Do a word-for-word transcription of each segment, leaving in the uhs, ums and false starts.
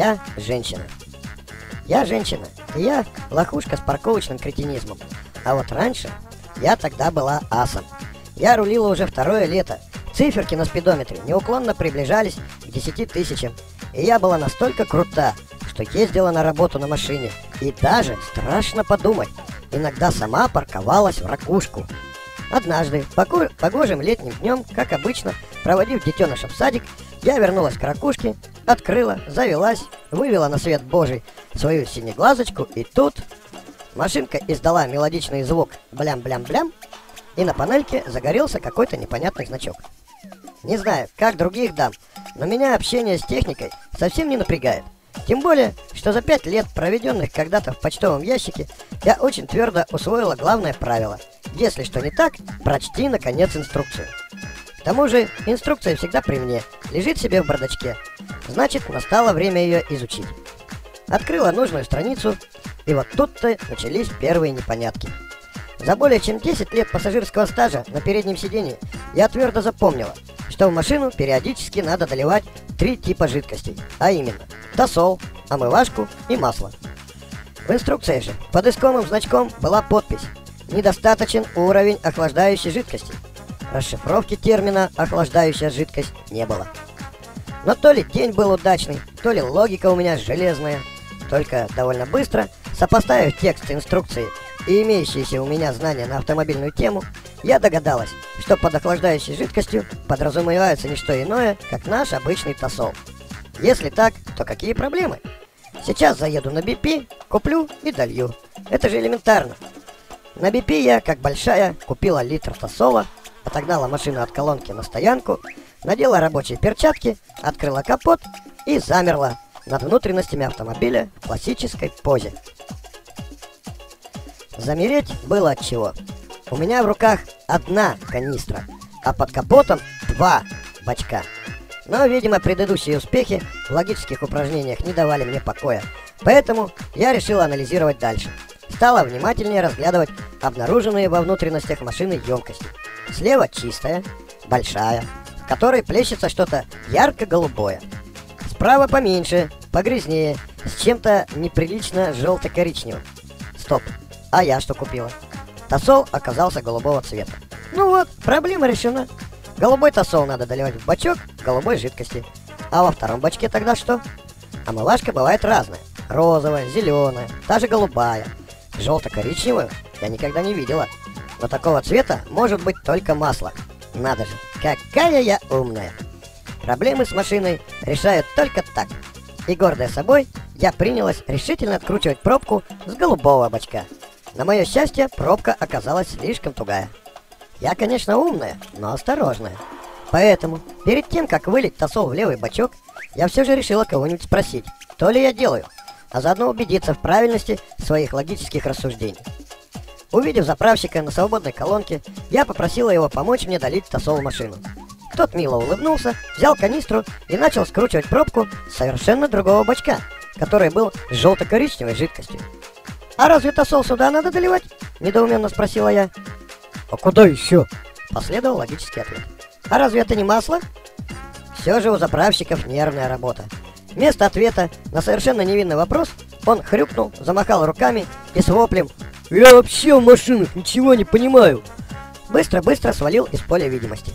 Я женщина. Я женщина, и я лохушка с парковочным кретинизмом. А вот раньше я тогда была асом. Я рулила уже второе лето. Циферки на спидометре неуклонно приближались к десяти тысячам. И я была настолько крута, что ездила на работу на машине. И даже, страшно подумать, иногда сама парковалась в ракушку. Однажды, поку- погожим летним днем, как обычно, проводив детеныша в садик, я вернулась к ракушке, открыла, завелась, вывела на свет Божий свою синеглазочку, и тут машинка издала мелодичный звук блям-блям-блям, и на панельке загорелся какой-то непонятный значок. Не знаю, как других дам, но меня общение с техникой совсем не напрягает. Тем более, что за пять лет, проведенных когда-то в почтовом ящике, я очень твердо усвоила главное правило. Если что не так, прочти, наконец, инструкцию. К тому же, инструкция всегда при мне, лежит себе в бардачке. Значит, настало время ее изучить. Открыла нужную страницу, и вот тут-то начались первые непонятки. За более чем десять лет пассажирского стажа на переднем сидении я твердо запомнила, что в машину периодически надо доливать три типа жидкостей, а именно тосол, омывашку и масло. В инструкции же под искомым значком была подпись «Недостаточен уровень охлаждающей жидкости». Расшифровки термина «охлаждающая жидкость» не было. Но то ли день был удачный, то ли логика у меня железная. Только довольно быстро, сопоставив текст инструкции и имеющиеся у меня знания на автомобильную тему, я догадалась, что под охлаждающей жидкостью подразумевается не что иное, как наш обычный тосол. Если так, то какие проблемы? Сейчас заеду на би пи, куплю и долью. Это же элементарно. На би пи я, как большая, купила литр тосола, отогнала машину от колонки на стоянку, надела рабочие перчатки, открыла капот и замерла над внутренностями автомобиля в классической позе. Замереть было от чего. У меня в руках одна канистра, а под капотом два бачка. Но, видимо, предыдущие успехи в логических упражнениях не давали мне покоя. Поэтому я решил анализировать дальше. Стала внимательнее разглядывать обнаруженные во внутренностях машины емкости. Слева чистая, большая, в которой плещется что-то ярко-голубое. Справа поменьше, погрязнее, с чем-то неприлично желто-коричневым. Стоп, а я что купила? Тосол оказался голубого цвета. Ну вот, проблема решена. Голубой тосол надо доливать в бачок голубой жидкости. А во втором бачке тогда что? Омывашка бывает разная. Розовая, зеленая, даже голубая. Желто-коричневую я никогда не видела. Но такого цвета может быть только масло. Надо же, какая я умная. Проблемы с машиной решают только так. И гордая собой, я принялась решительно откручивать пробку с голубого бачка. На мое счастье, пробка оказалась слишком тугая. Я, конечно, умная, но осторожная. Поэтому, перед тем, как вылить тосол в левый бачок, я все же решила кого-нибудь спросить, то ли я делаю, а заодно убедиться в правильности своих логических рассуждений. Увидев заправщика на свободной колонке, я попросила его помочь мне долить тосол в машину. Тот мило улыбнулся, взял канистру и начал скручивать пробку с совершенно другого бачка, который был с желто-коричневой жидкостью. «А разве тосол сюда надо доливать?» – недоуменно спросила я. «А куда еще?» – последовал логический ответ. «А разве это не масло?» Все же у заправщиков нервная работа. Вместо ответа на совершенно невинный вопрос он хрюкнул, замахал руками и с воплем «Я вообще в машинах ничего не понимаю!» быстро-быстро свалил из поля видимости.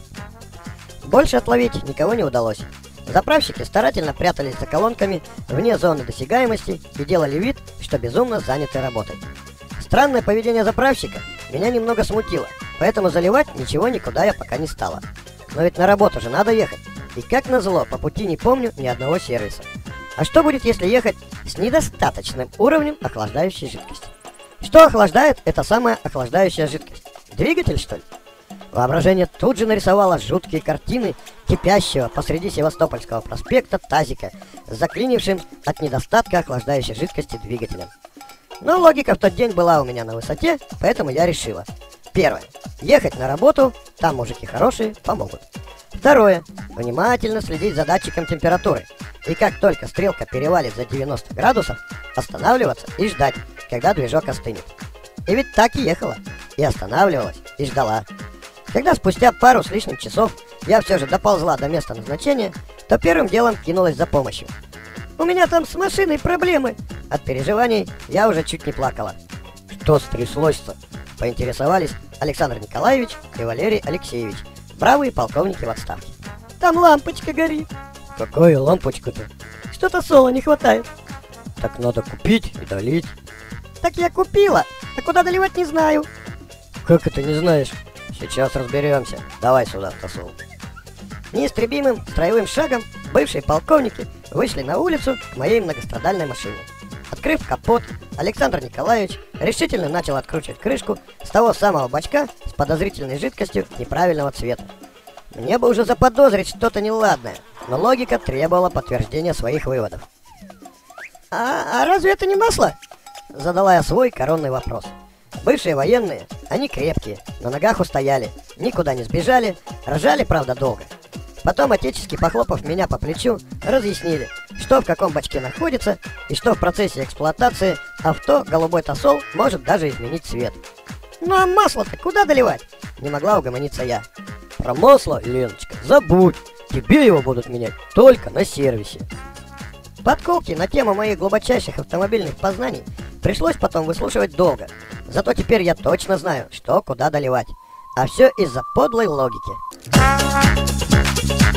Больше отловить никого не удалось. Заправщики старательно прятались за колонками вне зоны досягаемости и делали вид, что безумно заняты работой. Странное поведение заправщика меня немного смутило, поэтому заливать ничего никуда я пока не стала. Но ведь на работу же надо ехать, и как назло, по пути не помню ни одного сервиса. А что будет, если ехать с недостаточным уровнем охлаждающей жидкости? Что охлаждает эта самая охлаждающая жидкость? Двигатель, что ли? Воображение тут же нарисовало жуткие картины кипящего посреди Севастопольского проспекта тазика с заклинившим от недостатка охлаждающей жидкости двигателем. Но логика в тот день была у меня на высоте, поэтому я решила. Первое. Ехать на работу, там мужики хорошие, помогут. Второе. Внимательно следить за датчиком температуры. И как только стрелка перевалит за девяносто градусов, останавливаться и ждать, когда движок остынет. И ведь так и ехала. И останавливалась, и ждала. Когда спустя пару с лишним часов я все же доползла до места назначения, то первым делом кинулась за помощью. У меня там с машиной проблемы. От переживаний я уже чуть не плакала. Что стряслось-то? Поинтересовались Александр Николаевич и Валерий Алексеевич, бравые полковники в отставке. Там лампочка горит. Какая лампочка-то? Что-то соло не хватает. Так надо купить и долить. Так я купила, а куда доливать не знаю. Как это не знаешь? Сейчас разберемся. Давай сюда посол. Неистребимым строевым шагом бывшие полковники вышли на улицу к моей многострадальной машине. Открыв капот, Александр Николаевич решительно начал откручивать крышку с того самого бачка с подозрительной жидкостью неправильного цвета. Мне бы уже заподозрить что-то неладное, но логика требовала подтверждения своих выводов. «А, а разве это не масло?» — задала я свой коронный вопрос. Бывшие военные, они крепкие, на ногах устояли, никуда не сбежали, ржали, правда, долго. Потом, отечески похлопав меня по плечу, разъяснили, что в каком бачке находится, и что в процессе эксплуатации авто голубой тосол может даже изменить цвет. «Ну а масло-то куда доливать?» — не могла угомониться я. «Про масло, Леночка, забудь, тебе его будут менять только на сервисе». Подколки на тему моих глубочайших автомобильных познаний пришлось потом выслушивать долго, зато теперь я точно знаю, что куда доливать. А все из-за подлой логики.